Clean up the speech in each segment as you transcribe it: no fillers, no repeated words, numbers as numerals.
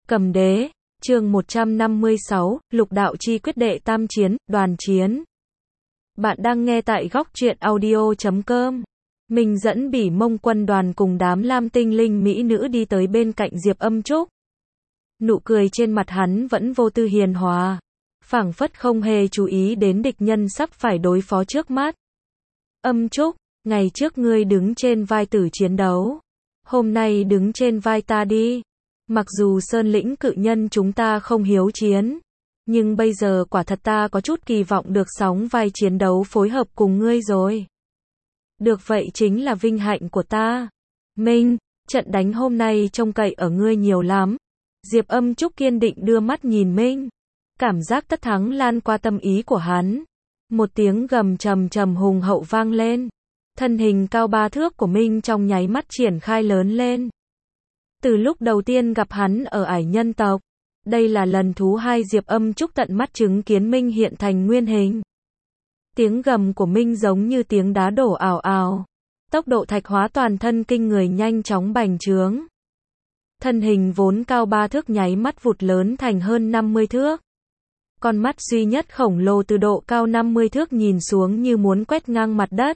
Cầm đế, chương 156, Lục đạo chi quyết đệ tam chiến, đoàn chiến. Bạn đang nghe tại góc truyện audio.com. Mình dẫn Bỉ Mông quân đoàn cùng đám lam tinh linh mỹ nữ đi tới bên cạnh Diệp Âm Trúc. Nụ cười trên mặt hắn vẫn vô tư hiền hòa, phảng phất không hề chú ý đến địch nhân sắp phải đối phó trước mắt. Âm Trúc, ngày trước ngươi đứng trên vai tử chiến đấu, hôm nay đứng trên vai ta đi. Mặc dù Sơn Lĩnh cự nhân chúng ta không hiếu chiến, nhưng bây giờ quả thật ta có chút kỳ vọng được sóng vai chiến đấu phối hợp cùng ngươi rồi. Được vậy chính là vinh hạnh của ta. Minh, trận đánh hôm nay trông cậy ở ngươi nhiều lắm. Diệp Âm Trúc kiên định đưa mắt nhìn Minh. Cảm giác tất thắng lan qua tâm ý của hắn. Một tiếng gầm trầm trầm hùng hậu vang lên. Thân hình cao 3 thước của Minh trong nháy mắt triển khai lớn lên. Từ lúc đầu tiên gặp hắn ở ải nhân tộc, đây là lần thứ 2 Diệp Âm Trúc tận mắt chứng kiến Minh hiện thành nguyên hình. Tiếng gầm của Minh giống như tiếng đá đổ ào ào. Tốc độ thạch hóa toàn thân kinh người nhanh chóng bành trướng. Thân hình vốn cao 3 thước nháy mắt vụt lớn thành hơn 50 thước. Con mắt duy nhất khổng lồ từ độ cao 50 thước nhìn xuống như muốn quét ngang mặt đất.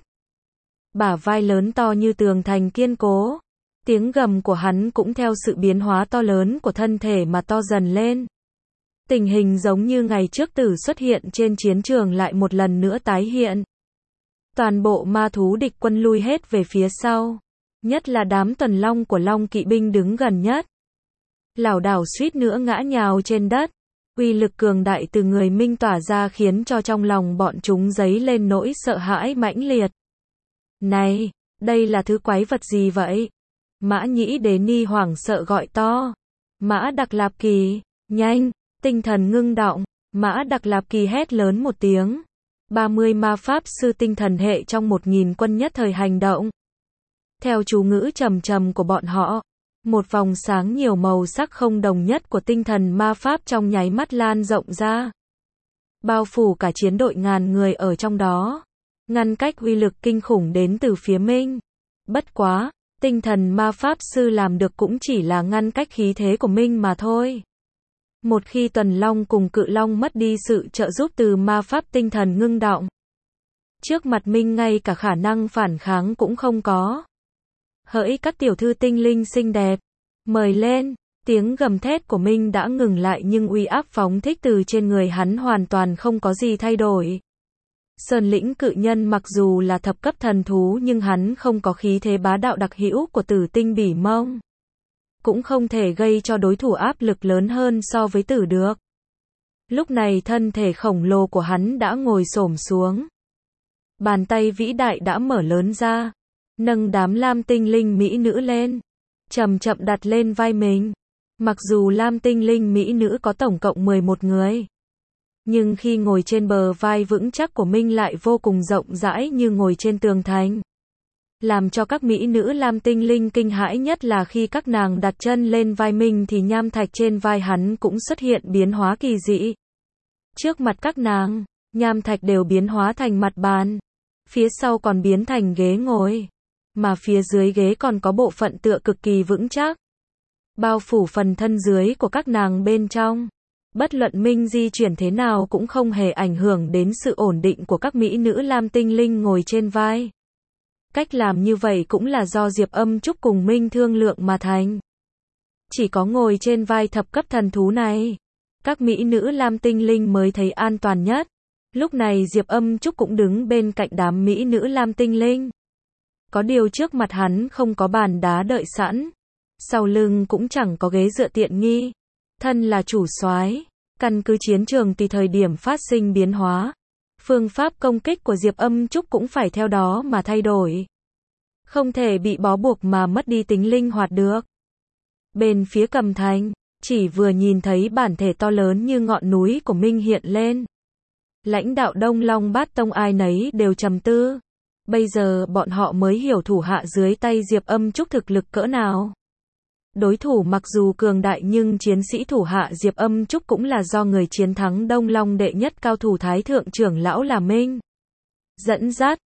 Bả vai lớn to như tường thành kiên cố. Tiếng gầm của hắn cũng theo sự biến hóa to lớn của thân thể mà to dần lên. Tình hình giống như ngày trước tử xuất hiện trên chiến trường lại một lần nữa tái hiện. Toàn bộ ma thú địch quân lui hết về phía sau. Nhất là đám tuần long của Long kỵ binh đứng gần nhất. Lảo đảo suýt nữa ngã nhào trên đất. Uy lực cường đại từ người Minh tỏa ra khiến cho trong lòng bọn chúng dấy lên nỗi sợ hãi mãnh liệt. Này, đây là thứ quái vật gì vậy? Mã Nhĩ Đế Ni hoảng sợ gọi to. Mã Đặc Lạp Kỳ, nhanh, tinh thần ngưng động. Mã Đặc Lạp Kỳ hét lớn một tiếng. 30 ma pháp sư tinh thần hệ trong 1000 quân nhất thời hành động. Theo chú ngữ trầm trầm của bọn họ, một vòng sáng nhiều màu sắc không đồng nhất của tinh thần ma pháp trong nháy mắt lan rộng ra. Bao phủ cả chiến đội ngàn người ở trong đó. Ngăn cách uy lực kinh khủng đến từ phía Minh. Bất quá, tinh thần ma pháp sư làm được cũng chỉ là ngăn cách khí thế của Minh mà thôi. Một khi tuần long cùng cự long mất đi sự trợ giúp từ ma pháp tinh thần ngưng động, trước mặt Minh ngay cả khả năng phản kháng cũng không có. Hỡi các tiểu thư tinh linh xinh đẹp, mời lên. Tiếng gầm thét của Minh đã ngừng lại nhưng uy áp phóng thích từ trên người hắn hoàn toàn không có gì thay đổi. Sơn Lĩnh cự nhân mặc dù là thập cấp thần thú nhưng hắn không có khí thế bá đạo đặc hữu của tử tinh Bỉ Mông. Cũng không thể gây cho đối thủ áp lực lớn hơn so với tử được. Lúc này thân thể khổng lồ của hắn đã ngồi xổm xuống. Bàn tay vĩ đại đã mở lớn ra. Nâng đám lam tinh linh mỹ nữ lên. Chậm chậm đặt lên vai mình. Mặc dù lam tinh linh mỹ nữ có tổng cộng 11 người. Nhưng khi ngồi trên bờ vai vững chắc của Minh lại vô cùng rộng rãi như ngồi trên tường thành. Làm cho các mỹ nữ lam tinh linh kinh hãi nhất là khi các nàng đặt chân lên vai Minh thì nham thạch trên vai hắn cũng xuất hiện biến hóa kỳ dị. Trước mặt các nàng, nham thạch đều biến hóa thành mặt bàn. Phía sau còn biến thành ghế ngồi. Mà phía dưới ghế còn có bộ phận tựa cực kỳ vững chắc. Bao phủ phần thân dưới của các nàng bên trong. Bất luận Minh di chuyển thế nào cũng không hề ảnh hưởng đến sự ổn định của các mỹ nữ lam tinh linh ngồi trên vai. Cách làm như vậy cũng là do Diệp Âm Trúc cùng Minh thương lượng mà thành. Chỉ có ngồi trên vai thập cấp thần thú này, các mỹ nữ lam tinh linh mới thấy an toàn nhất. Lúc này Diệp Âm Trúc cũng đứng bên cạnh đám mỹ nữ lam tinh linh. Có điều trước mặt hắn không có bàn đá đợi sẵn. Sau lưng cũng chẳng có ghế dựa tiện nghi. Thân là chủ soái, căn cứ chiến trường tùy thời điểm phát sinh biến hóa. Phương pháp công kích của Diệp Âm Trúc cũng phải theo đó mà thay đổi. Không thể bị bó buộc mà mất đi tính linh hoạt được. Bên phía Cầm Thành, chỉ vừa nhìn thấy bản thể to lớn như ngọn núi của Minh hiện lên. Lãnh đạo Đông Long Bát Tông ai nấy đều trầm tư. Bây giờ bọn họ mới hiểu thủ hạ dưới tay Diệp Âm Trúc thực lực cỡ nào. Đối thủ mặc dù cường đại nhưng chiến sĩ thủ hạ Diệp Âm Trúc cũng là do người chiến thắng Đông Long đệ nhất cao thủ Thái Thượng trưởng lão là Minh dẫn dắt.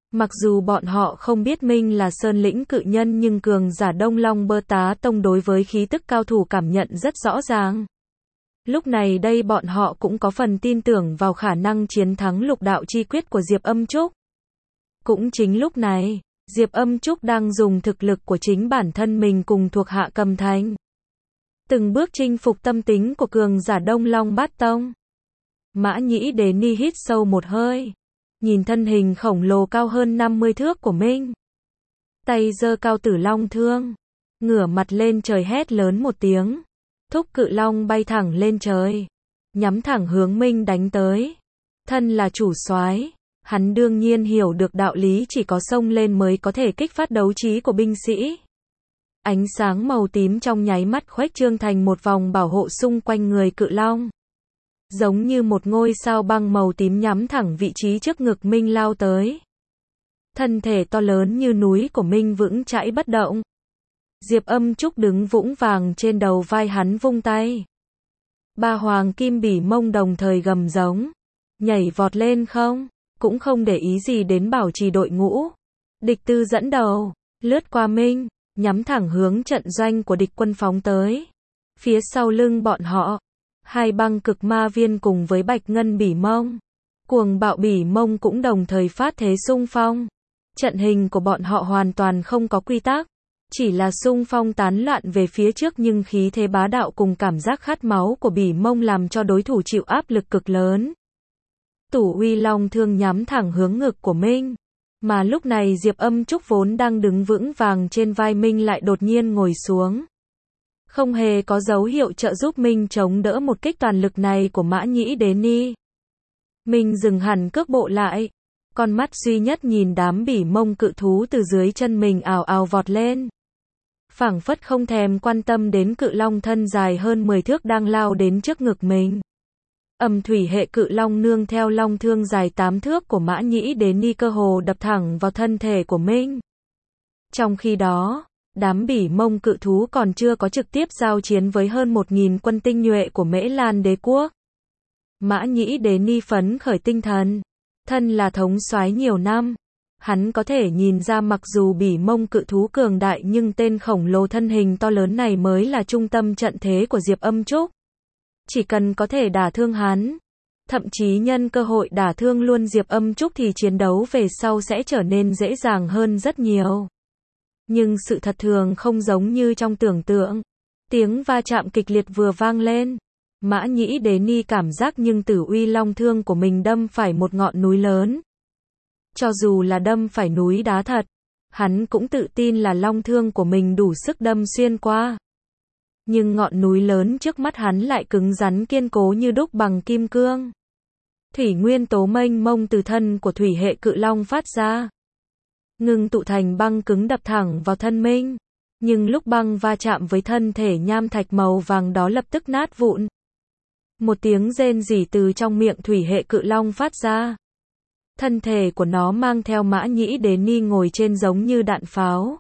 Mặc dù bọn họ không biết Minh là Sơn lĩnh cự nhân nhưng cường giả Đông Long Bơ Tá Tông đối với khí tức cao thủ cảm nhận rất rõ ràng. Lúc này đây bọn họ cũng có phần tin tưởng vào khả năng chiến thắng lục đạo chi quyết của Diệp Âm Trúc. Cũng chính lúc này, Diệp Âm Trúc đang dùng thực lực của chính bản thân mình cùng thuộc hạ cầm thành. Từng bước chinh phục tâm tính của cường giả Đông Long Bát Tông. Mã Nhĩ Đế Ni hít sâu một hơi. Nhìn thân hình khổng lồ cao hơn 50 thước của Minh. Tay giơ cao tử long thương. Ngửa mặt lên trời hét lớn một tiếng. Thúc cự long bay thẳng lên trời. Nhắm thẳng hướng Minh đánh tới. Thân là chủ soái, hắn đương nhiên hiểu được đạo lý chỉ có xông lên mới có thể kích phát đấu trí của binh sĩ. Ánh sáng màu tím trong nháy mắt khuếch trương thành một vòng bảo hộ xung quanh người cự long. Giống như một ngôi sao băng màu tím nhắm thẳng vị trí trước ngực Minh lao tới. Thân thể to lớn như núi của Minh vững chãi bất động. Diệp Âm Trúc đứng vững vàng trên đầu vai hắn vung tay. Ba hoàng kim bỉ mông đồng thời gầm giống. Nhảy vọt lên không, cũng không để ý gì đến bảo trì đội ngũ. Địch tư dẫn đầu, lướt qua Minh, nhắm thẳng hướng trận doanh của địch quân phóng tới. Phía sau lưng bọn họ, hai băng cực ma viên cùng với bạch ngân bỉ mông. Cuồng bạo bỉ mông cũng đồng thời phát thế xung phong. Trận hình của bọn họ hoàn toàn không có quy tắc. Chỉ là xung phong tán loạn về phía trước nhưng khí thế bá đạo cùng cảm giác khát máu của bỉ mông làm cho đối thủ chịu áp lực cực lớn. Tủ uy long thương nhắm thẳng hướng ngực của Minh. Mà lúc này Diệp Âm Trúc vốn đang đứng vững vàng trên vai Minh lại đột nhiên ngồi xuống. Không hề có dấu hiệu trợ giúp Minh chống đỡ một kích toàn lực này của Mã Nhĩ Đế Ni. Minh dừng hẳn cước bộ lại. Con mắt duy nhất nhìn đám bỉ mông cự thú từ dưới chân mình ào ào vọt lên. Phảng phất không thèm quan tâm đến cự long thân dài hơn 10 thước đang lao đến trước ngực mình. Âm thủy hệ cự long nương theo long thương dài 8 thước của Mã Nhĩ Đế Ni cơ hồ đập thẳng vào thân thể của Minh. Trong khi đó, đám bỉ mông cự thú còn chưa có trực tiếp giao chiến với hơn 1.000 quân tinh nhuệ của Mễ Lan đế quốc. Mã Nhĩ Đế Ni phấn khởi tinh thần. Thân là thống soái nhiều năm. Hắn có thể nhìn ra mặc dù bỉ mông cự thú cường đại nhưng tên khổng lồ thân hình to lớn này mới là trung tâm trận thế của Diệp Âm Trúc. Chỉ cần có thể đả thương hắn, thậm chí nhân cơ hội đả thương luôn Diệp Âm Trúc thì chiến đấu về sau sẽ trở nên dễ dàng hơn rất nhiều. Nhưng sự thật thường không giống như trong tưởng tượng. Tiếng va chạm kịch liệt vừa vang lên. Mã Nhĩ Đế Ni cảm giác nhưng tử uy long thương của mình đâm phải một ngọn núi lớn. Cho dù là đâm phải núi đá thật, hắn cũng tự tin là long thương của mình đủ sức đâm xuyên qua. Nhưng ngọn núi lớn trước mắt hắn lại cứng rắn kiên cố như đúc bằng kim cương. Thủy nguyên tố mênh mông từ thân của thủy hệ cự long phát ra. Ngưng tụ thành băng cứng đập thẳng vào thân Minh. Nhưng lúc băng va chạm với thân thể nham thạch màu vàng đó lập tức nát vụn. Một tiếng rên rỉ từ trong miệng thủy hệ cự long phát ra. Thân thể của nó mang theo Mã Nhĩ Đế Ni ngồi trên giống như đạn pháo.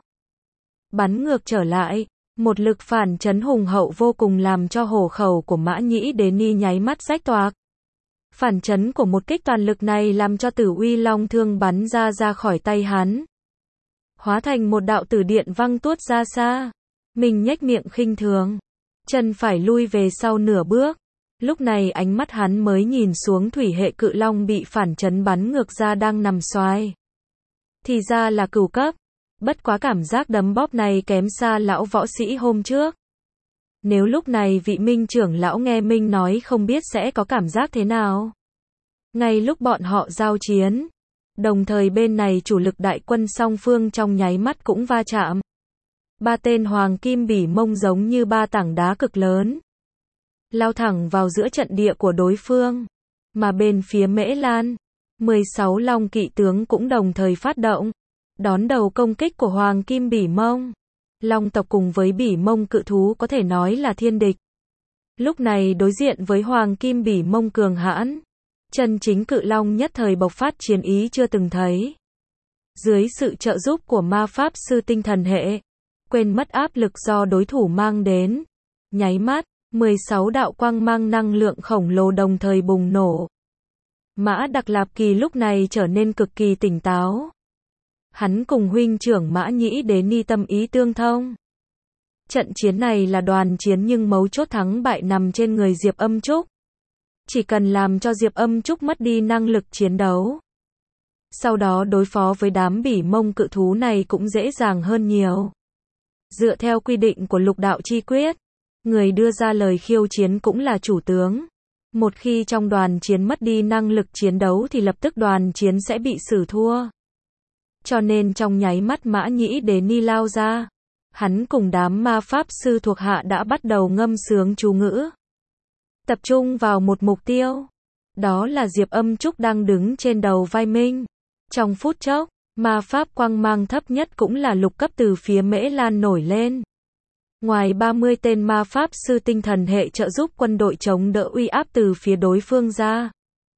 Bắn ngược trở lại, một lực phản chấn hùng hậu vô cùng làm cho hổ khẩu của Mã Nhĩ Đế Ni nháy mắt rách toạc. Phản chấn của một kích toàn lực này làm cho tử uy long thương bắn ra khỏi tay hắn. Hóa thành một đạo tử điện văng tuốt ra xa. Mình nhếch miệng khinh thường. Chân phải lui về sau nửa bước. Lúc này ánh mắt hắn mới nhìn xuống thủy hệ cự long bị phản chấn bắn ngược ra đang nằm xoài. Thì ra là cửu cấp. Bất quá cảm giác đấm bóp này kém xa lão võ sĩ hôm trước. Nếu lúc này vị Minh trưởng lão nghe Minh nói không biết sẽ có cảm giác thế nào. Ngay lúc bọn họ giao chiến, đồng thời bên này chủ lực đại quân song phương trong nháy mắt cũng va chạm. Ba tên hoàng kim bỉ mông giống như ba tảng đá cực lớn. Lao thẳng vào giữa trận địa của đối phương. Mà bên phía Mễ Lan, 16 long kỵ tướng cũng đồng thời phát động. Đón đầu công kích của hoàng kim bỉ mông. Long tộc cùng với bỉ mông cự thú có thể nói là thiên địch. Lúc này đối diện với hoàng kim bỉ mông cường hãn. Chân chính cự long nhất thời bộc phát chiến ý chưa từng thấy. Dưới sự trợ giúp của ma pháp sư tinh thần hệ, quên mất áp lực do đối thủ mang đến. Nháy mắt, 16 đạo quang mang năng lượng khổng lồ đồng thời bùng nổ. Mã Đặc Lạp Kỳ lúc này trở nên cực kỳ tỉnh táo. Hắn cùng huynh trưởng Mã Nhĩ Đế Ni tâm ý tương thông. Trận chiến này là đoàn chiến nhưng mấu chốt thắng bại nằm trên người Diệp Âm Trúc. Chỉ cần làm cho Diệp Âm Trúc mất đi năng lực chiến đấu, sau đó đối phó với đám bỉ mông cự thú này cũng dễ dàng hơn nhiều. Dựa theo quy định của lục đạo chi quyết, người đưa ra lời khiêu chiến cũng là chủ tướng. Một khi trong đoàn chiến mất đi năng lực chiến đấu thì lập tức đoàn chiến sẽ bị xử thua. Cho nên trong nháy mắt Mã Nhĩ Đế Ni lao ra, hắn cùng đám ma pháp sư thuộc hạ đã bắt đầu ngâm sướng chú ngữ. Tập trung vào một mục tiêu. Đó là Diệp Âm Trúc đang đứng trên đầu vai mình. Trong phút chốc, ma pháp quang mang thấp nhất cũng là lục cấp từ phía Mễ Lan nổi lên. Ngoài 30 tên ma pháp sư tinh thần hệ trợ giúp quân đội chống đỡ uy áp từ phía đối phương ra,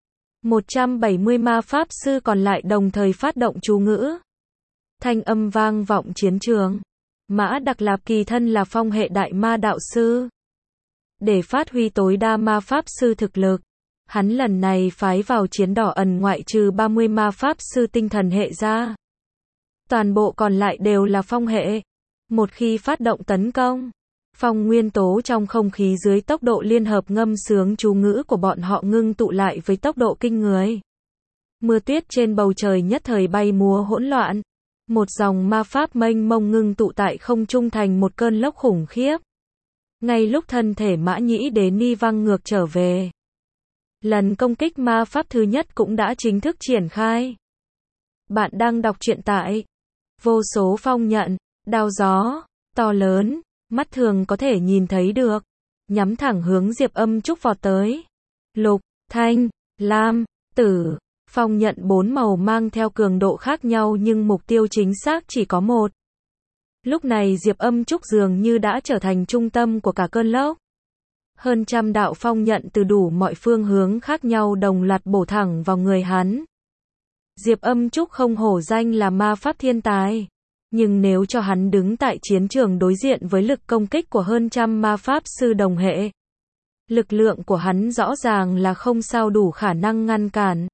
170 ma pháp sư còn lại đồng thời phát động chú ngữ. Thanh âm vang vọng chiến trường. Mã Đặc Lạp kỳ thân là phong hệ đại ma đạo sư. Để phát huy tối đa ma pháp sư thực lực, hắn lần này phái vào chiến đỏ ẩn ngoại trừ 30 ma pháp sư tinh thần hệ ra. Toàn bộ còn lại đều là phong hệ. Một khi phát động tấn công, phong nguyên tố trong không khí dưới tốc độ liên hợp ngâm sướng chú ngữ của bọn họ ngưng tụ lại với tốc độ kinh người. Mưa tuyết trên bầu trời nhất thời bay múa hỗn loạn. Một dòng ma pháp mênh mông ngưng tụ tại không trung thành một cơn lốc khủng khiếp. Ngay lúc thân thể Mã Nhĩ Đế Ni văng ngược trở về, lần công kích ma pháp thứ nhất cũng đã chính thức triển khai. Bạn đang đọc truyện tại vô số phong nhận, đao gió, to lớn, mắt thường có thể nhìn thấy được, nhắm thẳng hướng Diệp Âm Trúc vọt tới. Lục, thanh, lam, tử, phong nhận 4 màu mang theo cường độ khác nhau nhưng mục tiêu chính xác chỉ có một. Lúc này Diệp Âm Trúc dường như đã trở thành trung tâm của cả cơn lốc. Hơn trăm đạo phong nhận từ đủ mọi phương hướng khác nhau đồng loạt bổ thẳng vào người hắn. Diệp Âm Trúc không hổ danh là ma pháp thiên tài. Nhưng nếu cho hắn đứng tại chiến trường đối diện với lực công kích của hơn trăm ma pháp sư đồng hệ, lực lượng của hắn rõ ràng là không sao đủ khả năng ngăn cản.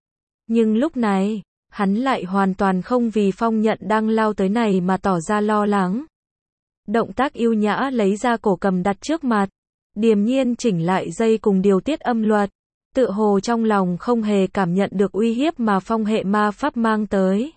Nhưng lúc này, hắn lại hoàn toàn không vì phong nhận đang lao tới này mà tỏ ra lo lắng. Động tác yêu nhã lấy ra cổ cầm đặt trước mặt, điềm nhiên chỉnh lại dây cùng điều tiết âm luật, tựa hồ trong lòng không hề cảm nhận được uy hiếp mà phong hệ ma pháp mang tới.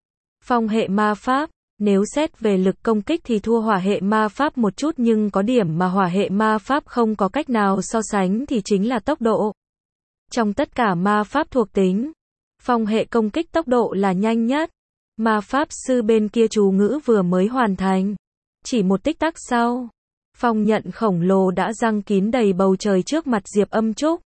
Phong hệ ma pháp, nếu xét về lực công kích thì thua hỏa hệ ma pháp một chút nhưng có điểm mà hỏa hệ ma pháp không có cách nào so sánh thì chính là tốc độ. Trong tất cả ma pháp thuộc tính, phong hệ công kích tốc độ là nhanh nhất. Ma pháp sư bên kia chú ngữ vừa mới hoàn thành. Chỉ một tích tắc sau, phong nhận khổng lồ đã giăng kín đầy bầu trời trước mặt Diệp Âm Trúc.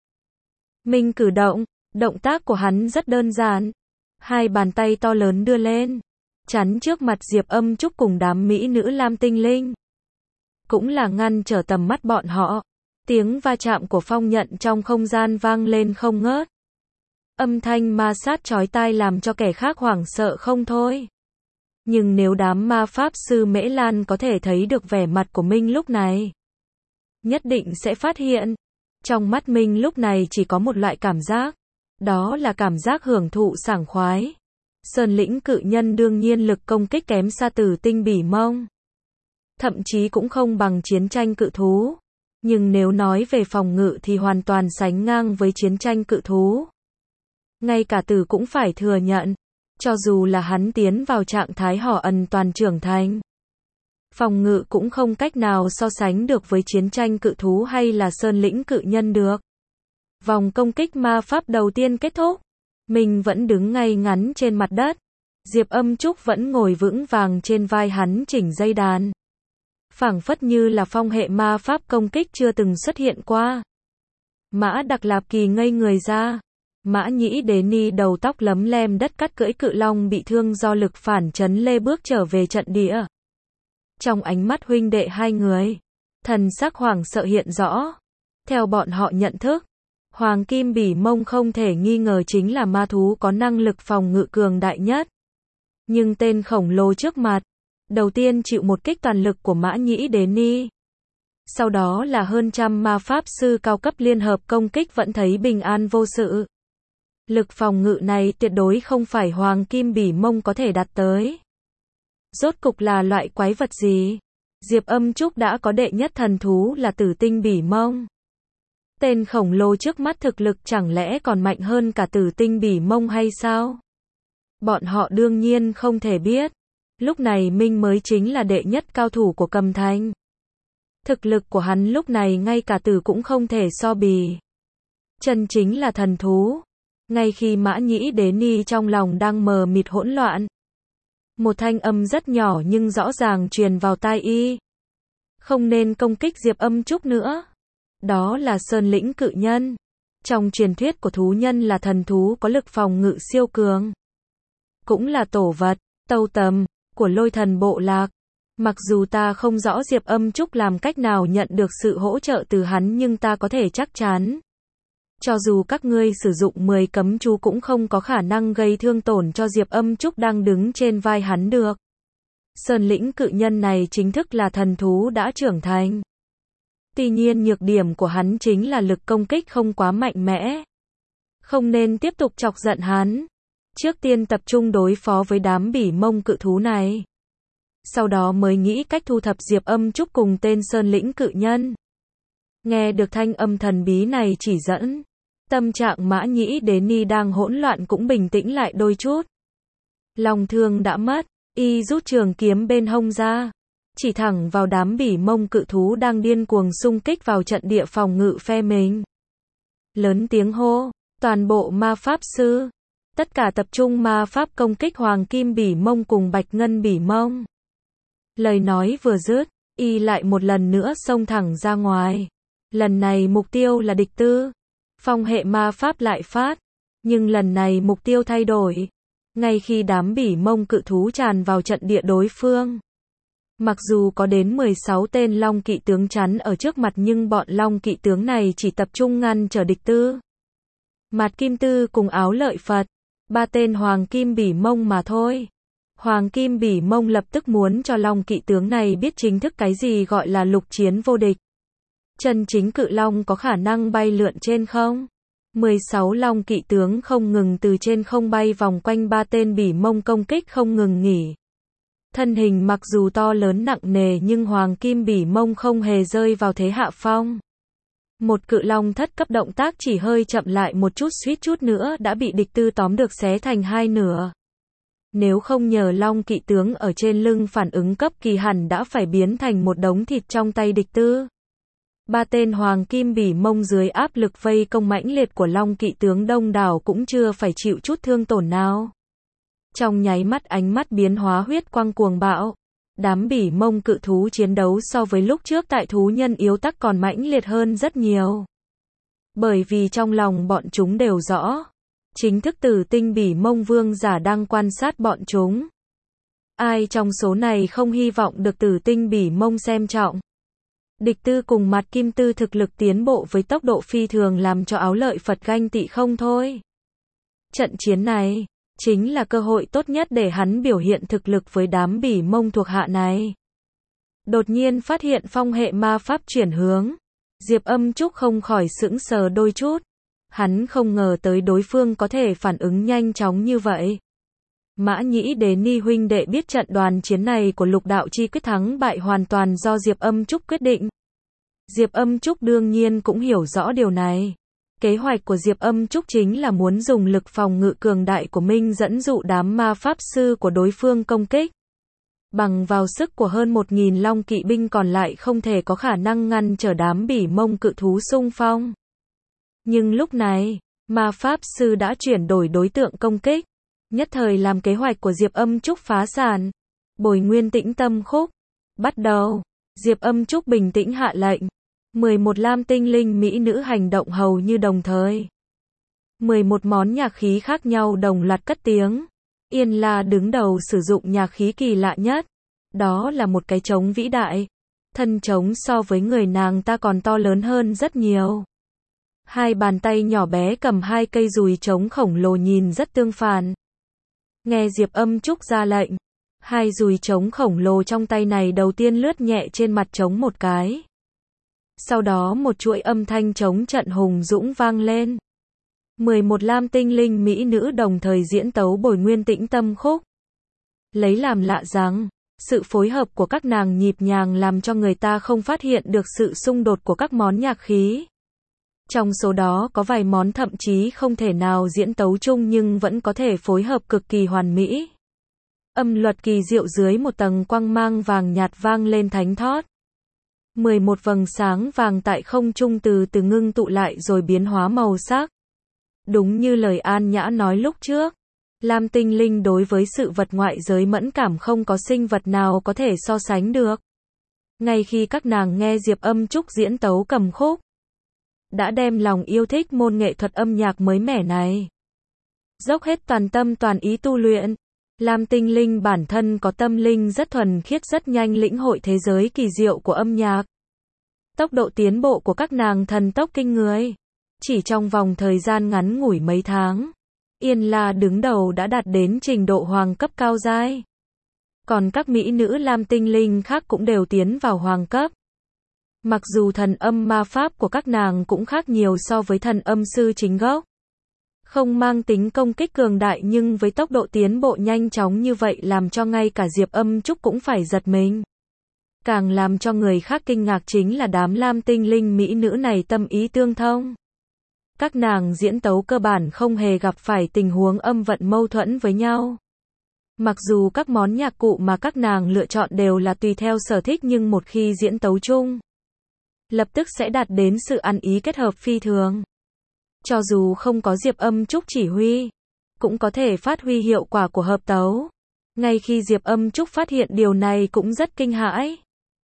Mình cử động, động tác của hắn rất đơn giản. Hai bàn tay to lớn đưa lên, chắn trước mặt Diệp Âm Trúc cùng đám mỹ nữ lam tinh linh. Cũng là ngăn trở tầm mắt bọn họ. Tiếng va chạm của phong nhận trong không gian vang lên không ngớt. Âm thanh ma sát chói tai làm cho kẻ khác hoảng sợ không thôi. Nhưng nếu đám ma pháp sư Mễ Lan có thể thấy được vẻ mặt của Minh lúc này, nhất định sẽ phát hiện, trong mắt Minh lúc này chỉ có một loại cảm giác. Đó là cảm giác hưởng thụ sảng khoái. Sơn lĩnh cự nhân đương nhiên lực công kích kém xa Tử tinh bỉ mông. Thậm chí cũng không bằng chiến tranh cự thú. Nhưng nếu nói về phòng ngự thì hoàn toàn sánh ngang với chiến tranh cự thú. Ngay cả Tử cũng phải thừa nhận, cho dù là hắn tiến vào trạng thái hỏ ẩn toàn trưởng thành, phòng ngự cũng không cách nào so sánh được với chiến tranh cự thú hay là sơn lĩnh cự nhân được. Vòng công kích ma pháp đầu tiên kết thúc. Mình vẫn đứng ngay ngắn trên mặt đất. Diệp Âm Trúc vẫn ngồi vững vàng trên vai hắn chỉnh dây đàn. Phảng phất như là phong hệ ma pháp công kích chưa từng xuất hiện qua. Mã Đặc Lạp Kỳ ngây người ra. Mã Nhĩ Đế Ni đầu tóc lấm lem đất cắt cưỡi cự long bị thương do lực phản chấn lê bước trở về trận địa. Trong ánh mắt huynh đệ hai người, thần sắc hoảng sợ hiện rõ. Theo bọn họ nhận thức, Hoàng Kim Bỉ Mông không thể nghi ngờ chính là ma thú có năng lực phòng ngự cường đại nhất. Nhưng tên khổng lồ trước mặt, đầu tiên chịu một kích toàn lực của Mã Nhĩ Đế Ni. Sau đó là hơn trăm ma pháp sư cao cấp liên hợp công kích vẫn thấy bình an vô sự. Lực phòng ngự này tuyệt đối không phải Hoàng Kim Bỉ Mông có thể đạt tới. Rốt cục là loại quái vật gì? Diệp Âm Trúc đã có đệ nhất thần thú là Tử Tinh Bỉ Mông. Tên khổng lồ trước mắt thực lực chẳng lẽ còn mạnh hơn cả Tử Tinh Bỉ Mông hay sao? Bọn họ đương nhiên không thể biết. Lúc này Minh mới chính là đệ nhất cao thủ của Cầm Thành. Thực lực của hắn lúc này ngay cả Tử cũng không thể so bì. Chân chính là thần thú. Ngay khi Mã Nhĩ Đế Ni trong lòng đang mờ mịt hỗn loạn, một thanh âm rất nhỏ nhưng rõ ràng truyền vào tai y. Không nên công kích Diệp Âm Trúc nữa. Đó là Sơn Lĩnh Cự Nhân. Trong truyền thuyết của thú nhân là thần thú có lực phòng ngự siêu cường. Cũng là tổ vật, tâu tầm, của Lôi Thần bộ lạc. Mặc dù ta không rõ Diệp Âm Trúc làm cách nào nhận được sự hỗ trợ từ hắn nhưng ta có thể chắc chắn. Cho dù các ngươi sử dụng 10 cấm chú cũng không có khả năng gây thương tổn cho Diệp Âm Trúc đang đứng trên vai hắn được. Sơn Lĩnh Cự Nhân này chính thức là thần thú đã trưởng thành. Tuy nhiên nhược điểm của hắn chính là lực công kích không quá mạnh mẽ. Không nên tiếp tục chọc giận hắn. Trước tiên tập trung đối phó với đám Bỉ Mông cự thú này. Sau đó mới nghĩ cách thu thập Diệp Âm Trúc cùng tên Sơn Lĩnh Cự Nhân. Nghe được thanh âm thần bí này chỉ dẫn. Tâm trạng Mã Nhĩ Đế Ni đang hỗn loạn cũng bình tĩnh lại đôi chút. Lòng thương đã mất, y rút trường kiếm bên hông ra. Chỉ thẳng vào đám Bỉ Mông cự thú đang điên cuồng xung kích vào trận địa phòng ngự phe mình. Lớn tiếng hô, toàn bộ ma pháp sư. Tất cả tập trung ma pháp công kích Hoàng Kim Bỉ Mông cùng Bạch Ngân Bỉ Mông. Lời nói vừa dứt, y lại một lần nữa xông thẳng ra ngoài. Lần này mục tiêu là địch tư. Phong hệ ma pháp lại phát. Nhưng lần này mục tiêu thay đổi. Ngay khi đám Bỉ Mông cự thú tràn vào trận địa đối phương. Mặc dù có đến 16 tên Long Kỵ tướng chắn ở trước mặt nhưng bọn Long Kỵ tướng này chỉ tập trung ngăn trở địch tư. Mạt Kim Tư cùng Áo Lợi Phật. 3 tên Hoàng Kim Bỉ Mông mà thôi. Hoàng Kim Bỉ Mông lập tức muốn cho Long Kỵ tướng này biết chính thức cái gì gọi là lục chiến vô địch. Chân chính cự long có khả năng bay lượn trên không. 16 Long Kỵ tướng không ngừng từ trên không bay vòng quanh 3 tên Bỉ Mông công kích không ngừng nghỉ. Thân hình mặc dù to lớn nặng nề nhưng Hoàng Kim Bỉ Mông không hề rơi vào thế hạ phong. Một cự long thất cấp động tác chỉ hơi chậm lại một chút suýt chút nữa đã bị địch tư tóm được xé thành hai nửa. Nếu không nhờ Long Kỵ tướng ở trên lưng phản ứng cấp kỳ hẳn đã phải biến thành một đống thịt trong tay địch tư. 3 tên Hoàng Kim Bỉ Mông dưới áp lực vây công mãnh liệt của Long Kỵ tướng đông đảo cũng chưa phải chịu chút thương tổn nào. Trong nháy mắt ánh mắt biến hóa huyết quang cuồng bạo. Đám Bỉ Mông cự thú chiến đấu so với lúc trước tại thú nhân yếu tắc còn mãnh liệt hơn rất nhiều. Bởi vì trong lòng bọn chúng đều rõ. Chính thức Tử Tinh Bỉ Mông vương giả đang quan sát bọn chúng. Ai trong số này không hy vọng được Tử Tinh Bỉ Mông xem trọng. Địch tư cùng Mạt Kim Tư thực lực tiến bộ với tốc độ phi thường làm cho Áo Lợi Phật ganh tị không thôi. Trận chiến này chính là cơ hội tốt nhất để hắn biểu hiện thực lực với đám Bỉ Mông thuộc hạ này. Đột nhiên phát hiện phong hệ ma pháp chuyển hướng. Diệp Âm Trúc không khỏi sững sờ đôi chút. Hắn không ngờ tới đối phương có thể phản ứng nhanh chóng như vậy. Mã Nhĩ Đế Ni huynh đệ biết trận đoàn chiến này của lục đạo chi quyết thắng bại hoàn toàn do Diệp Âm Trúc quyết định. Diệp Âm Trúc đương nhiên cũng hiểu rõ điều này. Kế hoạch của Diệp Âm Trúc chính là muốn dùng lực phòng ngự cường đại của mình dẫn dụ đám ma pháp sư của đối phương công kích. Bằng vào sức của hơn 1.000 Long Kỵ binh còn lại không thể có khả năng ngăn trở đám Bỉ Mông cự thú xung phong. Nhưng lúc này, ma pháp sư đã chuyển đổi đối tượng công kích. Nhất thời làm kế hoạch của Diệp Âm Trúc phá sản. Bồi nguyên tĩnh tâm khúc. Bắt đầu. Diệp Âm Trúc bình tĩnh hạ lệnh. 11 lam tinh linh mỹ nữ hành động hầu như đồng thời. 11 món nhạc khí khác nhau đồng loạt cất tiếng. Yên La đứng đầu sử dụng nhạc khí kỳ lạ nhất. Đó là một cái trống vĩ đại. Thân trống so với người nàng ta còn to lớn hơn rất nhiều. Hai bàn tay nhỏ bé cầm hai cây dùi trống khổng lồ nhìn rất tương phản. Nghe Diệp Âm Trúc ra lệnh. Hai dùi trống khổng lồ trong tay này đầu tiên lướt nhẹ trên mặt trống một cái. Sau đó một chuỗi âm thanh trống trận hùng dũng vang lên. 11 lam tinh linh mỹ nữ đồng thời diễn tấu Bồi Nguyên Tĩnh Tâm khúc. Lấy làm lạ rằng, sự phối hợp của các nàng nhịp nhàng làm cho người ta không phát hiện được sự xung đột của các món nhạc khí. Trong số đó có vài món thậm chí không thể nào diễn tấu chung nhưng vẫn có thể phối hợp cực kỳ hoàn mỹ. Âm luật kỳ diệu dưới một tầng quang mang vàng nhạt vang lên thánh thót. 11 vầng sáng vàng tại không trung từ từ ngưng tụ lại rồi biến hóa màu sắc. Đúng như lời An Nhã nói lúc trước, lam tinh linh đối với sự vật ngoại giới mẫn cảm không có sinh vật nào có thể so sánh được. Ngay khi các nàng nghe Diệp Âm Trúc diễn tấu cầm khúc, đã đem lòng yêu thích môn nghệ thuật âm nhạc mới mẻ này. Dốc hết toàn tâm toàn ý tu luyện, lam tinh linh bản thân có tâm linh rất thuần khiết rất nhanh lĩnh hội thế giới kỳ diệu của âm nhạc. Tốc độ tiến bộ của các nàng thần tốc kinh người. Chỉ trong vòng thời gian ngắn ngủi mấy tháng, Yên La đứng đầu đã đạt đến trình độ hoàng cấp cao giai. Còn các mỹ nữ lam tinh linh khác cũng đều tiến vào hoàng cấp. Mặc dù thần âm ma pháp của các nàng cũng khác nhiều so với thần âm sư chính gốc. Không mang tính công kích cường đại nhưng với tốc độ tiến bộ nhanh chóng như vậy làm cho ngay cả Diệp Âm Trúc cũng phải giật mình. Càng làm cho người khác kinh ngạc chính là đám lam tinh linh mỹ nữ này tâm ý tương thông. Các nàng diễn tấu cơ bản không hề gặp phải tình huống âm vận mâu thuẫn với nhau. Mặc dù các món nhạc cụ mà các nàng lựa chọn đều là tùy theo sở thích nhưng một khi diễn tấu chung, lập tức sẽ đạt đến sự ăn ý kết hợp phi thường. Cho dù không có Diệp Âm Trúc chỉ huy, cũng có thể phát huy hiệu quả của hợp tấu. Ngay khi Diệp Âm Trúc phát hiện điều này cũng rất kinh hãi.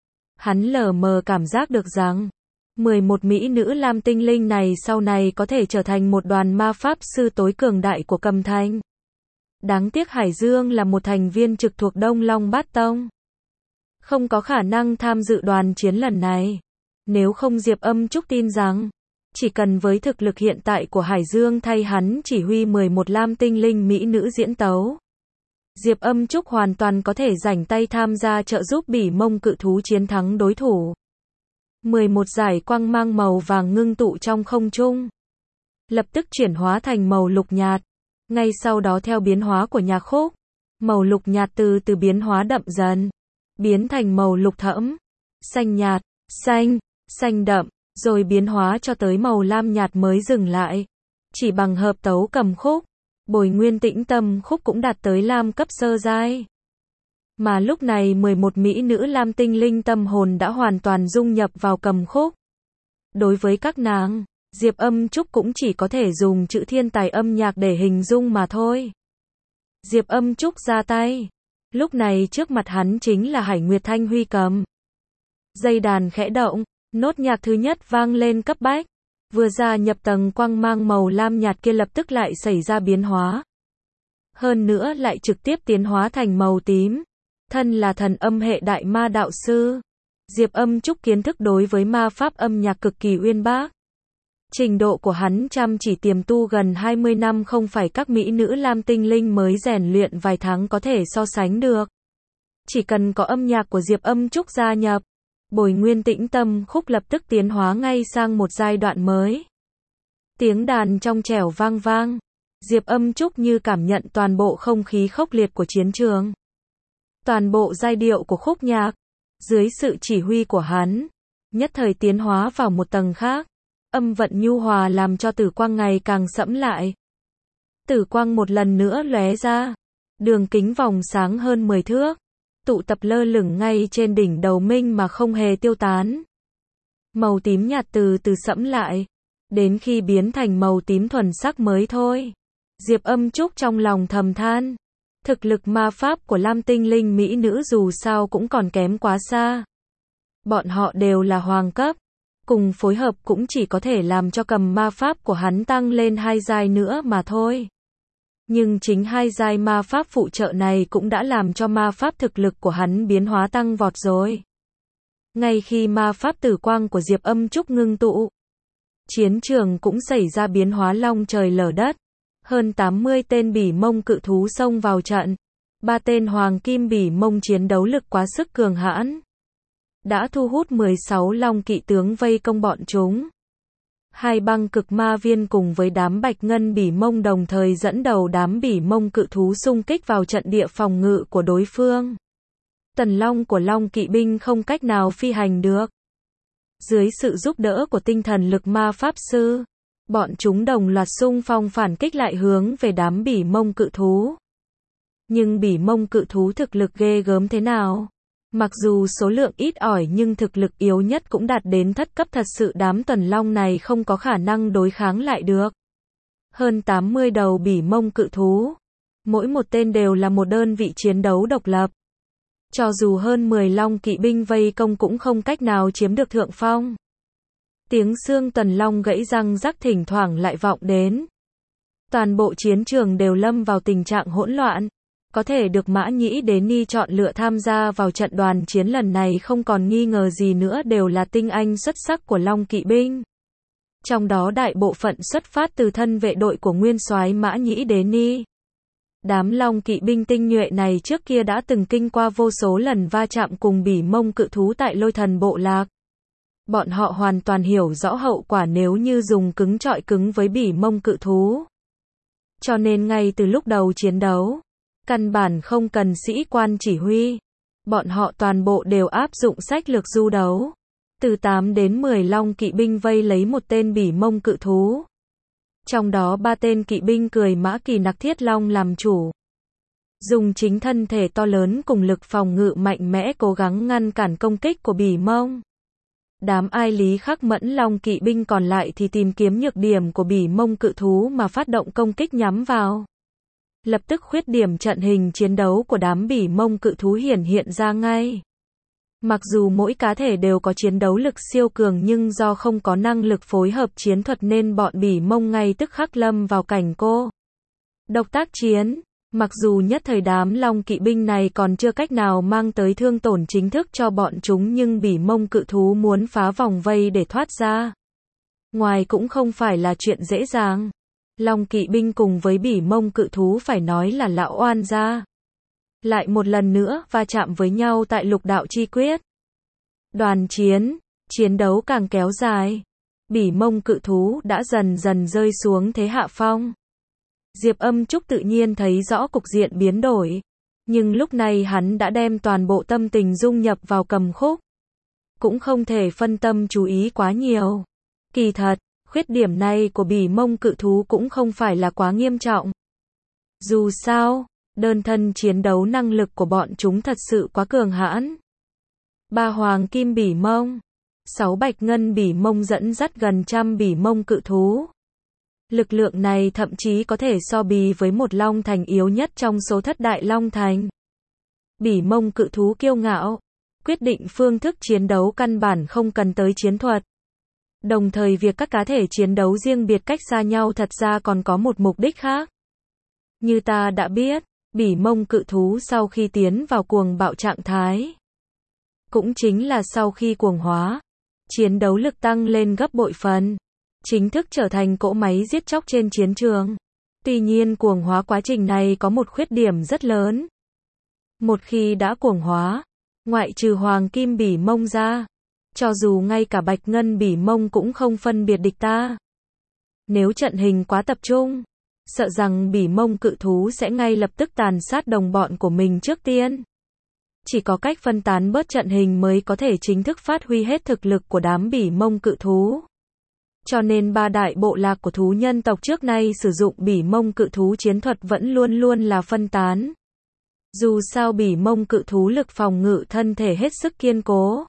Hắn lờ mờ cảm giác được rằng 11 mỹ nữ lam tinh linh này sau này có thể trở thành một đoàn ma pháp sư tối cường đại của Cầm Thành. Đáng tiếc Hải Dương là một thành viên trực thuộc Đông Long Bát Tông, không có khả năng tham dự đoàn chiến lần này. Nếu không Diệp Âm Trúc tin rằng, chỉ cần với thực lực hiện tại của Hải Dương thay hắn chỉ huy 11 lam tinh linh mỹ nữ diễn tấu, Diệp Âm Trúc hoàn toàn có thể rảnh tay tham gia trợ giúp Bỉ Mông cự thú chiến thắng đối thủ. 11 dải quang mang màu vàng ngưng tụ trong không trung, lập tức chuyển hóa thành màu lục nhạt. Ngay sau đó theo biến hóa của nhạc khúc, màu lục nhạt từ từ biến hóa đậm dần, biến thành màu lục thẫm, xanh nhạt, xanh đậm, rồi biến hóa cho tới màu lam nhạt mới dừng lại. Chỉ bằng hợp tấu cầm khúc, Bồi Nguyên Tĩnh Tâm khúc cũng đạt tới lam cấp sơ giai. Mà lúc này 11 mỹ nữ lam tinh linh tâm hồn đã hoàn toàn dung nhập vào cầm khúc. Đối với các nàng, Diệp Âm Trúc cũng chỉ có thể dùng chữ thiên tài âm nhạc để hình dung mà thôi. Diệp Âm Trúc ra tay. Lúc này trước mặt hắn chính là Hải Nguyệt Thanh Huy cầm. Dây đàn khẽ động, nốt nhạc thứ nhất vang lên cấp bách. Vừa ra nhập tầng quang mang màu lam nhạt kia lập tức lại xảy ra biến hóa. Hơn nữa lại trực tiếp tiến hóa thành màu tím. Thân là thần âm hệ đại ma đạo sư, Diệp Âm Trúc kiến thức đối với ma pháp âm nhạc cực kỳ uyên bác. Trình độ của hắn chăm chỉ tiềm tu gần 20 năm không phải các mỹ nữ lam tinh linh mới rèn luyện vài tháng có thể so sánh được. Chỉ cần có âm nhạc của Diệp Âm Trúc gia nhập, Bồi Nguyên Tĩnh Tâm khúc lập tức tiến hóa ngay sang một giai đoạn mới. Tiếng đàn trong trẻo vang vang, Diệp Âm Trúc như cảm nhận toàn bộ không khí khốc liệt của chiến trường. Toàn bộ giai điệu của khúc nhạc, dưới sự chỉ huy của hắn, nhất thời tiến hóa vào một tầng khác. Âm vận nhu hòa làm cho tử quang ngày càng sẫm lại. Tử quang một lần nữa lóe ra, đường kính vòng sáng hơn 10 thước, tụ tập lơ lửng ngay trên đỉnh đầu minh mà không hề tiêu tán. Màu tím nhạt từ từ sẫm lại, đến khi biến thành màu tím thuần sắc mới thôi. Diệp Âm Trúc trong lòng thầm than, thực lực ma pháp của lam tinh linh mỹ nữ dù sao cũng còn kém quá xa. Bọn họ đều là hoàng cấp, cùng phối hợp cũng chỉ có thể làm cho cầm ma pháp của hắn tăng lên 2 giai nữa mà thôi. Nhưng chính 2 giai ma pháp phụ trợ này cũng đã làm cho ma pháp thực lực của hắn biến hóa tăng vọt rồi. Ngay khi ma pháp tử quang của Diệp Âm Trúc ngưng tụ, chiến trường cũng xảy ra biến hóa long trời lở đất. Hơn 80 tên Bỉ Mông cự thú xông vào trận. 3 tên hoàng kim Bỉ Mông chiến đấu lực quá sức cường hãn, đã thu hút 16 long kỵ tướng vây công bọn chúng. Hai băng cực ma viên cùng với đám bạch ngân bỉ mông đồng thời dẫn đầu đám bỉ mông cự thú xung kích vào trận địa phòng ngự của đối phương. Tần long của long kỵ binh không cách nào phi hành được. Dưới sự giúp đỡ của tinh thần lực ma pháp sư, bọn chúng đồng loạt xung phong phản kích lại hướng về đám bỉ mông cự thú. Nhưng bỉ mông cự thú thực lực ghê gớm thế nào? Mặc dù số lượng ít ỏi nhưng thực lực yếu nhất cũng đạt đến thất cấp, thật sự đám tần long này không có khả năng đối kháng lại được. Hơn 80 đầu bỉ mông cự thú. Mỗi một tên đều là một đơn vị chiến đấu độc lập. Cho dù hơn 10 long kỵ binh vây công cũng không cách nào chiếm được thượng phong. Tiếng xương tần long gãy răng rắc thỉnh thoảng lại vọng đến. Toàn bộ chiến trường đều lâm vào tình trạng hỗn loạn. Có thể được Mã Nhĩ Đế Ni chọn lựa tham gia vào trận đoàn chiến lần này không còn nghi ngờ gì nữa đều là tinh anh xuất sắc của Long Kỵ binh. Trong đó đại bộ phận xuất phát từ thân vệ đội của nguyên soái Mã Nhĩ Đế Ni. Đám Long Kỵ binh tinh nhuệ này trước kia đã từng kinh qua vô số lần va chạm cùng bỉ mông cự thú tại Lôi Thần bộ lạc. Bọn họ hoàn toàn hiểu rõ hậu quả nếu như dùng cứng chọi cứng với bỉ mông cự thú. Cho nên ngay từ lúc đầu chiến đấu, căn bản không cần sĩ quan chỉ huy. Bọn họ toàn bộ đều áp dụng sách lược du đấu. Từ 8 đến 10 long kỵ binh vây lấy một tên bỉ mông cự thú. Trong đó 3 tên kỵ binh cười mã kỳ nặc thiết long làm chủ. Dùng chính thân thể to lớn cùng lực phòng ngự mạnh mẽ cố gắng ngăn cản công kích của bỉ mông. Đám ai lý khắc mẫn long kỵ binh còn lại thì tìm kiếm nhược điểm của bỉ mông cự thú mà phát động công kích nhắm vào. Lập tức khuyết điểm trận hình chiến đấu của đám bỉ mông cự thú hiển hiện ra ngay. Mặc dù mỗi cá thể đều có chiến đấu lực siêu cường nhưng do không có năng lực phối hợp chiến thuật nên bọn bỉ mông ngay tức khắc lâm vào cảnh cô độc tác chiến. Mặc dù nhất thời đám long kỵ binh này còn chưa cách nào mang tới thương tổn chính thức cho bọn chúng nhưng bỉ mông cự thú muốn phá vòng vây để thoát ra ngoài cũng không phải là chuyện dễ dàng. Long kỵ binh cùng với bỉ mông cự thú phải nói là lão oan gia. Lại một lần nữa va chạm với nhau tại lục đạo chi quyết. Đoàn chiến, chiến đấu càng kéo dài. Bỉ mông cự thú đã dần dần rơi xuống thế hạ phong. Diệp Âm Trúc tự nhiên thấy rõ cục diện biến đổi. Nhưng lúc này hắn đã đem toàn bộ tâm tình dung nhập vào cầm khúc. Cũng không thể phân tâm chú ý quá nhiều. Kỳ thật, khuyết điểm này của bỉ mông cự thú cũng không phải là quá nghiêm trọng. Dù sao, đơn thân chiến đấu năng lực của bọn chúng thật sự quá cường hãn. 3 hoàng kim bỉ mông, 6 bạch ngân bỉ mông dẫn dắt gần trăm bỉ mông cự thú. Lực lượng này thậm chí có thể so bì với một long thành yếu nhất trong số thất đại long thành. Bỉ mông cự thú kiêu ngạo, quyết định phương thức chiến đấu căn bản không cần tới chiến thuật. Đồng thời việc các cá thể chiến đấu riêng biệt cách xa nhau thật ra còn có một mục đích khác. Như ta đã biết, bỉ mông cự thú sau khi tiến vào cuồng bạo trạng thái, cũng chính là sau khi cuồng hóa, chiến đấu lực tăng lên gấp bội phần, chính thức trở thành cỗ máy giết chóc trên chiến trường. Tuy nhiên cuồng hóa quá trình này có một khuyết điểm rất lớn. Một khi đã cuồng hóa, ngoại trừ hoàng kim bỉ mông ra, cho dù ngay cả bạch ngân bỉ mông cũng không phân biệt địch ta. Nếu trận hình quá tập trung, sợ rằng bỉ mông cự thú sẽ ngay lập tức tàn sát đồng bọn của mình trước tiên. Chỉ có cách phân tán bớt trận hình mới có thể chính thức phát huy hết thực lực của đám bỉ mông cự thú. Cho nên 3 đại bộ lạc của thú nhân tộc trước nay sử dụng bỉ mông cự thú chiến thuật vẫn luôn luôn là phân tán. Dù sao bỉ mông cự thú lực phòng ngự thân thể hết sức kiên cố.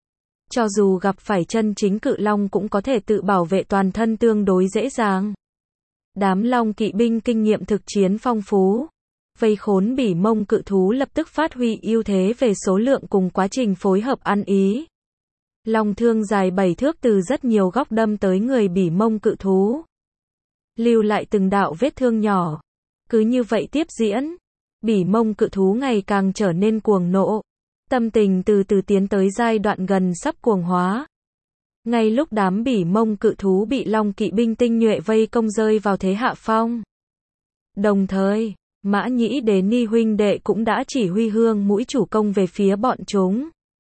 Cho dù gặp phải chân chính cự long cũng có thể tự bảo vệ toàn thân tương đối dễ dàng. Đám long kỵ binh kinh nghiệm thực chiến phong phú. Vây khốn bỉ mông cự thú lập tức phát huy ưu thế về số lượng cùng quá trình phối hợp ăn ý. Long thương dài 7 thước từ rất nhiều góc đâm tới người bỉ mông cự thú. Lưu lại từng đạo vết thương nhỏ. Cứ như vậy tiếp diễn. Bỉ mông cự thú ngày càng trở nên cuồng nộ. Tâm tình từ từ tiến tới giai đoạn gần sắp cuồng hóa. Ngay lúc đám bỉ mông cự thú bị long kỵ binh tinh nhuệ vây công rơi vào thế hạ phong. Đồng thời, Mã Nhĩ Đế Ni huynh đệ cũng đã chỉ huy hương mũi chủ công về phía bọn chúng.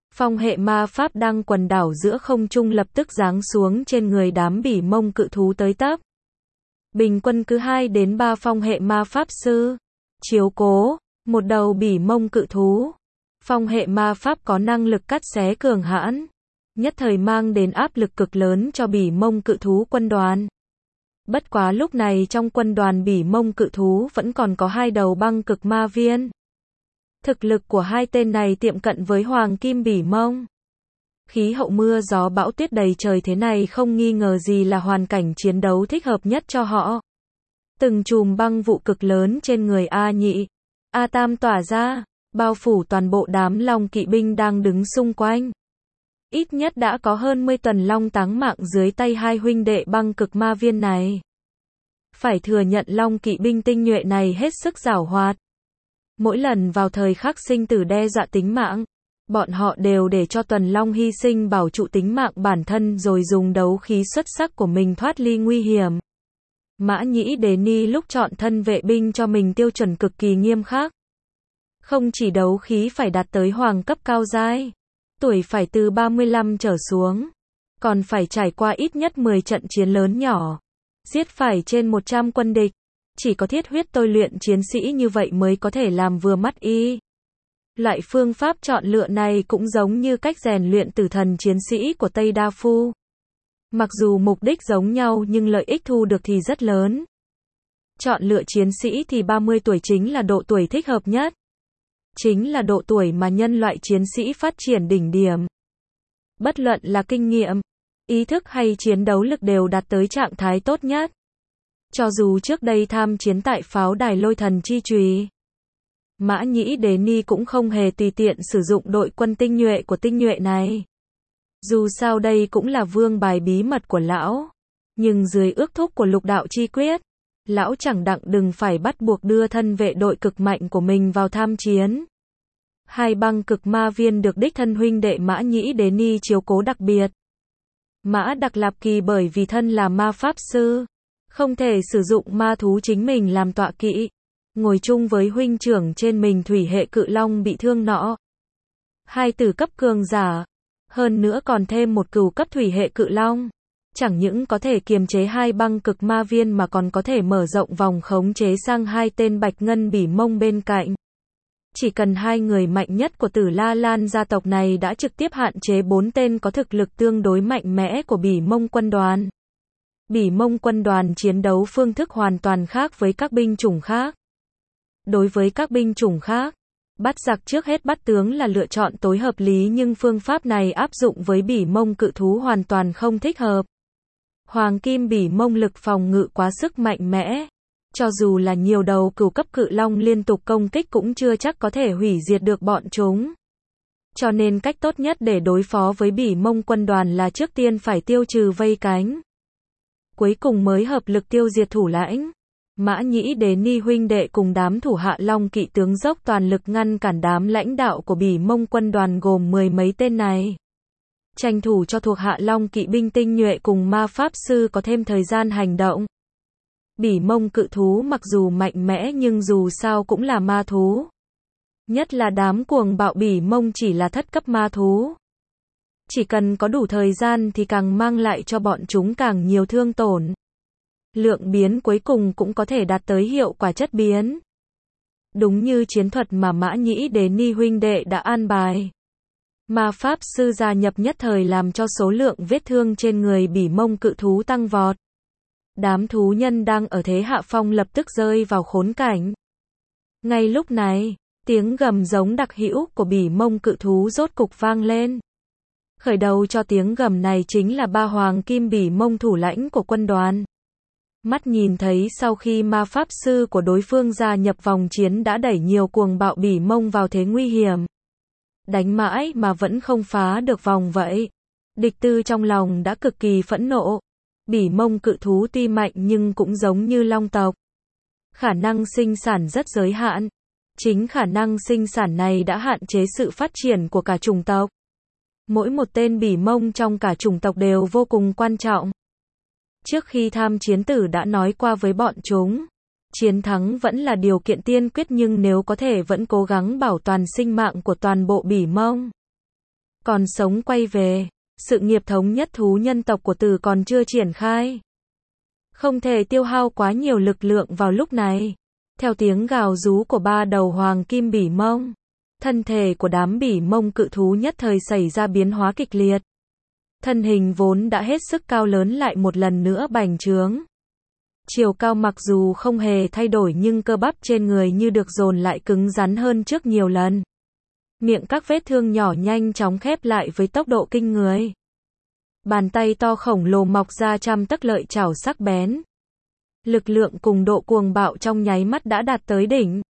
Phong hệ ma pháp đang quần đảo giữa không trung lập tức giáng xuống trên người đám bỉ mông cự thú tới tấp. Bình quân cứ 2 đến 3 phong hệ ma pháp sư chiếu cố một đầu bỉ mông cự thú. Phong hệ ma pháp có năng lực cắt xé cường hãn, nhất thời mang đến áp lực cực lớn cho bỉ mông cự thú quân đoàn. Bất quá lúc này trong quân đoàn bỉ mông cự thú vẫn còn có 2 đầu băng cực ma viên. Thực lực của 2 tên này tiệm cận với hoàng kim bỉ mông. Khí hậu mưa gió bão tuyết đầy trời thế này không nghi ngờ gì là hoàn cảnh chiến đấu thích hợp nhất cho họ. Từng chùm băng vụ cực lớn trên người A Nhị, A Tam tỏa ra, bao phủ toàn bộ đám long kỵ binh đang đứng xung quanh. Ít nhất đã có hơn 10 tuần long táng mạng dưới tay 2 huynh đệ băng cực ma viên này. Phải thừa nhận long kỵ binh tinh nhuệ này hết sức giảo hoạt. Mỗi lần vào thời khắc sinh tử đe dọa tính mạng, bọn họ đều để cho tuần long hy sinh bảo trụ tính mạng bản thân rồi dùng đấu khí xuất sắc của mình thoát ly nguy hiểm. Mã Nhĩ Đề Ni lúc chọn thân vệ binh cho mình tiêu chuẩn cực kỳ nghiêm khắc. Không chỉ đấu khí phải đạt tới hoàng cấp cao giai, tuổi phải từ 35 trở xuống, còn phải trải qua ít nhất 10 trận chiến lớn nhỏ, giết phải trên 100 quân địch. Chỉ có thiết huyết tôi luyện chiến sĩ như vậy mới có thể làm vừa mắt y. Loại phương pháp chọn lựa này cũng giống như cách rèn luyện tử thần chiến sĩ của Tây Đa Phu. Mặc dù mục đích giống nhau nhưng lợi ích thu được thì rất lớn. Chọn lựa chiến sĩ thì 30 tuổi chính là độ tuổi thích hợp nhất. Chính là độ tuổi mà nhân loại chiến sĩ phát triển đỉnh điểm. Bất luận là kinh nghiệm, ý thức hay chiến đấu lực đều đạt tới trạng thái tốt nhất. Cho dù trước đây tham chiến tại pháo đài lôi thần chi chùy, Mã Nhĩ Đề Ni cũng không hề tùy tiện sử dụng đội quân tinh nhuệ của tinh nhuệ này. Dù sao đây cũng là vương bài bí mật của lão, nhưng dưới ước thúc của lục đạo chi quyết, lão chẳng đặng đừng phải bắt buộc đưa thân vệ đội cực mạnh của mình vào tham chiến. 2 băng cực ma viên được đích thân huynh đệ Mã Nhĩ Đề Ni chiếu cố đặc biệt. Mã Đặc Lạp Kỳ bởi vì thân là ma pháp sư, không thể sử dụng ma thú chính mình làm tọa kỵ, ngồi chung với huynh trưởng trên mình thủy hệ cự long bị thương nọ. 2 tử cấp cường giả, hơn nữa còn thêm 1 cửu cấp thủy hệ cự long. Chẳng những có thể kiềm chế 2 băng cực ma viên mà còn có thể mở rộng vòng khống chế sang 2 tên bạch ngân bỉ mông bên cạnh. Chỉ cần 2 người mạnh nhất của Tử La Lan gia tộc này đã trực tiếp hạn chế 4 tên có thực lực tương đối mạnh mẽ của bỉ mông quân đoàn. Bỉ mông quân đoàn chiến đấu phương thức hoàn toàn khác với các binh chủng khác. Đối với các binh chủng khác, bắt giặc trước hết bắt tướng là lựa chọn tối hợp lý nhưng phương pháp này áp dụng với bỉ mông cự thú hoàn toàn không thích hợp. Hoàng kim bỉ mông lực phòng ngự quá sức mạnh mẽ. Cho dù là nhiều đầu cửu cấp cự long liên tục công kích cũng chưa chắc có thể hủy diệt được bọn chúng. Cho nên cách tốt nhất để đối phó với bỉ mông quân đoàn là trước tiên phải tiêu trừ vây cánh. Cuối cùng mới hợp lực tiêu diệt thủ lãnh. Mã Nhĩ Đề Ni huynh đệ cùng đám thủ hạ long kỵ tướng dốc toàn lực ngăn cản đám lãnh đạo của bỉ mông quân đoàn gồm 10 mấy tên này. Tranh thủ cho thuộc hạ long kỵ binh tinh nhuệ cùng ma pháp sư có thêm thời gian hành động. Bỉ mông cự thú mặc dù mạnh mẽ nhưng dù sao cũng là ma thú. Nhất là đám cuồng bạo bỉ mông chỉ là thất cấp ma thú. Chỉ cần có đủ thời gian thì càng mang lại cho bọn chúng càng nhiều thương tổn. Lượng biến cuối cùng cũng có thể đạt tới hiệu quả chất biến. Đúng như chiến thuật mà Mã Nhĩ Đề Ni huynh đệ đã an bài. Ma pháp sư gia nhập nhất thời làm cho số lượng vết thương trên người bỉ mông cự thú tăng vọt. Đám thú nhân đang ở thế hạ phong lập tức rơi vào khốn cảnh. Ngay lúc này, tiếng gầm giống đặc hữu của bỉ mông cự thú rốt cục vang lên. Khởi đầu cho tiếng gầm này chính là 3 hoàng kim bỉ mông thủ lãnh của quân đoàn. Mắt nhìn thấy sau khi ma pháp sư của đối phương gia nhập vòng chiến đã đẩy nhiều cuồng bạo bỉ mông vào thế nguy hiểm. Đánh mãi mà vẫn không phá được vòng vậy. Địch tư trong lòng đã cực kỳ phẫn nộ. Bỉ mông cự thú tuy mạnh nhưng cũng giống như long tộc. Khả năng sinh sản rất giới hạn. Chính khả năng sinh sản này đã hạn chế sự phát triển của cả chủng tộc. Mỗi một tên bỉ mông trong cả chủng tộc đều vô cùng quan trọng. Trước khi tham chiến tử đã nói qua với bọn chúng, chiến thắng vẫn là điều kiện tiên quyết nhưng nếu có thể vẫn cố gắng bảo toàn sinh mạng của toàn bộ bỉ mông. còn sống quay về. Sự nghiệp thống nhất thú nhân tộc của Tử còn chưa triển khai. Không thể tiêu hao quá nhiều lực lượng vào lúc này. Theo tiếng gào rú của ba đầu hoàng kim bỉ mông, thân thể của đám bỉ mông cự thú nhất thời xảy ra biến hóa kịch liệt. Thân hình vốn đã hết sức cao lớn lại một lần nữa bành trướng. Chiều cao mặc dù không hề thay đổi nhưng cơ bắp trên người như được dồn lại cứng rắn hơn trước nhiều lần. Miệng các vết thương nhỏ nhanh chóng khép lại với tốc độ kinh người. Bàn tay to khổng lồ mọc ra trăm tấc lợi chảo sắc bén. Lực lượng cùng độ cuồng bạo trong nháy mắt đã đạt tới đỉnh.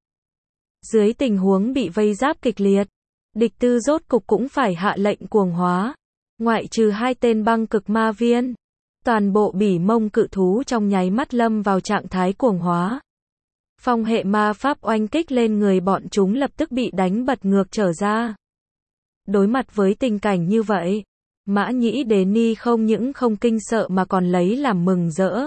Dưới tình huống bị vây giáp kịch liệt, địch tư rốt cục cũng phải hạ lệnh cuồng hóa. Ngoại trừ 2 tên băng cực ma viên, toàn bộ bỉ mông cự thú trong nháy mắt lâm vào trạng thái cuồng hóa. Phong hệ ma pháp oanh kích lên người bọn chúng lập tức bị đánh bật ngược trở ra. Đối mặt với tình cảnh như vậy, Mã Nhĩ Đế Ni không những không kinh sợ mà còn lấy làm mừng rỡ.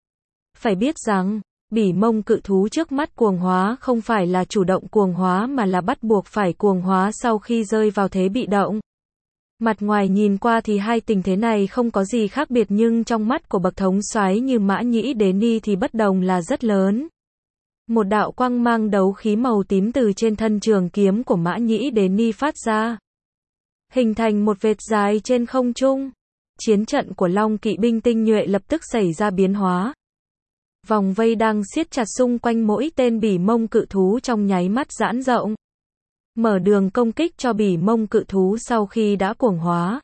Phải biết rằng, bỉ mông cự thú trước mắt cuồng hóa không phải là chủ động cuồng hóa mà là bắt buộc phải cuồng hóa sau khi rơi vào thế bị động. Mặt ngoài nhìn qua thì hai tình thế này không có gì khác biệt nhưng trong mắt của bậc thống soái như Mã Nhĩ Đế Ni thì bất đồng là rất lớn. Một đạo quang mang đấu khí màu tím từ trên thân trường kiếm của Mã Nhĩ Đế Ni phát ra, hình thành một vệt dài trên không trung. Chiến trận của Long kỵ binh tinh nhuệ lập tức xảy ra biến hóa. Vòng vây đang siết chặt xung quanh mỗi tên bỉ mông cự thú trong nháy mắt giãn rộng, mở đường công kích cho bỉ mông cự thú sau khi đã cuồng hóa.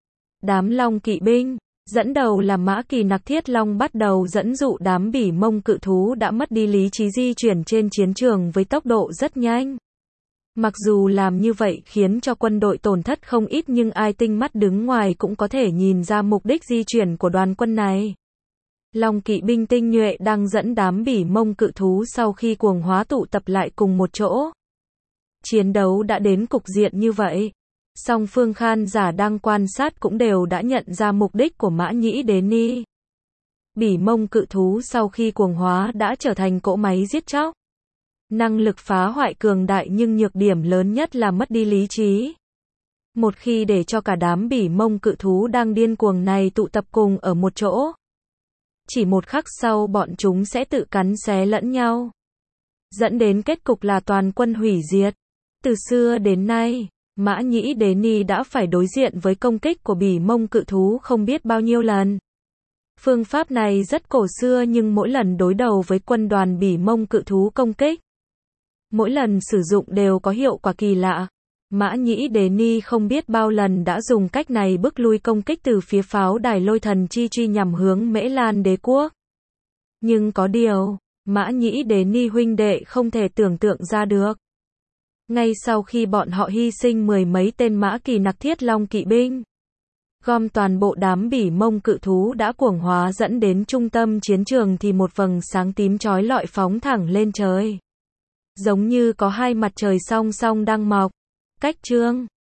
Đám Long kỵ binh, dẫn đầu là Mã Kỳ Nặc Thiết Long bắt đầu dẫn dụ đám bỉ mông cự thú đã mất đi lý trí di chuyển trên chiến trường với tốc độ rất nhanh. Mặc dù làm như vậy khiến cho quân đội tổn thất không ít nhưng ai tinh mắt đứng ngoài cũng có thể nhìn ra mục đích di chuyển của đoàn quân này. Long kỵ binh tinh nhuệ đang dẫn đám bỉ mông cự thú sau khi cuồng hóa tụ tập lại cùng một chỗ. Chiến đấu đã đến cục diện như vậy. Song phương khán giả đang quan sát cũng đều đã nhận ra mục đích của Mã Nhĩ Đế Ni. Bỉ mông cự thú sau khi cuồng hóa đã trở thành cỗ máy giết chóc. Năng lực phá hoại cường đại nhưng nhược điểm lớn nhất là mất đi lý trí. Một khi để cho cả đám bỉ mông cự thú đang điên cuồng này tụ tập cùng ở một chỗ, chỉ một khắc sau bọn chúng sẽ tự cắn xé lẫn nhau, dẫn đến kết cục là toàn quân hủy diệt. Từ xưa đến nay, Mã Nhĩ Đế Ni đã phải đối diện với công kích của bỉ mông cự thú không biết bao nhiêu lần. Phương pháp này rất cổ xưa nhưng mỗi lần đối đầu với quân đoàn bỉ mông cự thú công kích, mỗi lần sử dụng đều có hiệu quả kỳ lạ. Mã Nhĩ Đế Ni không biết bao lần đã dùng cách này bức lui công kích từ phía pháo đài Lôi Thần Chi Truy nhằm hướng Mễ Lan đế quốc. Nhưng có điều, Mã Nhĩ Đế Ni huynh đệ không thể tưởng tượng ra được. Ngay sau khi bọn họ hy sinh 10 mấy tên Mã Kỳ Nặc Thiết Long kỵ binh, gom toàn bộ đám bỉ mông cự thú đã cuồng hóa dẫn đến trung tâm chiến trường thì một vầng sáng tím chói lọi phóng thẳng lên trời. Giống như có hai mặt trời song song đang mọc, cách chương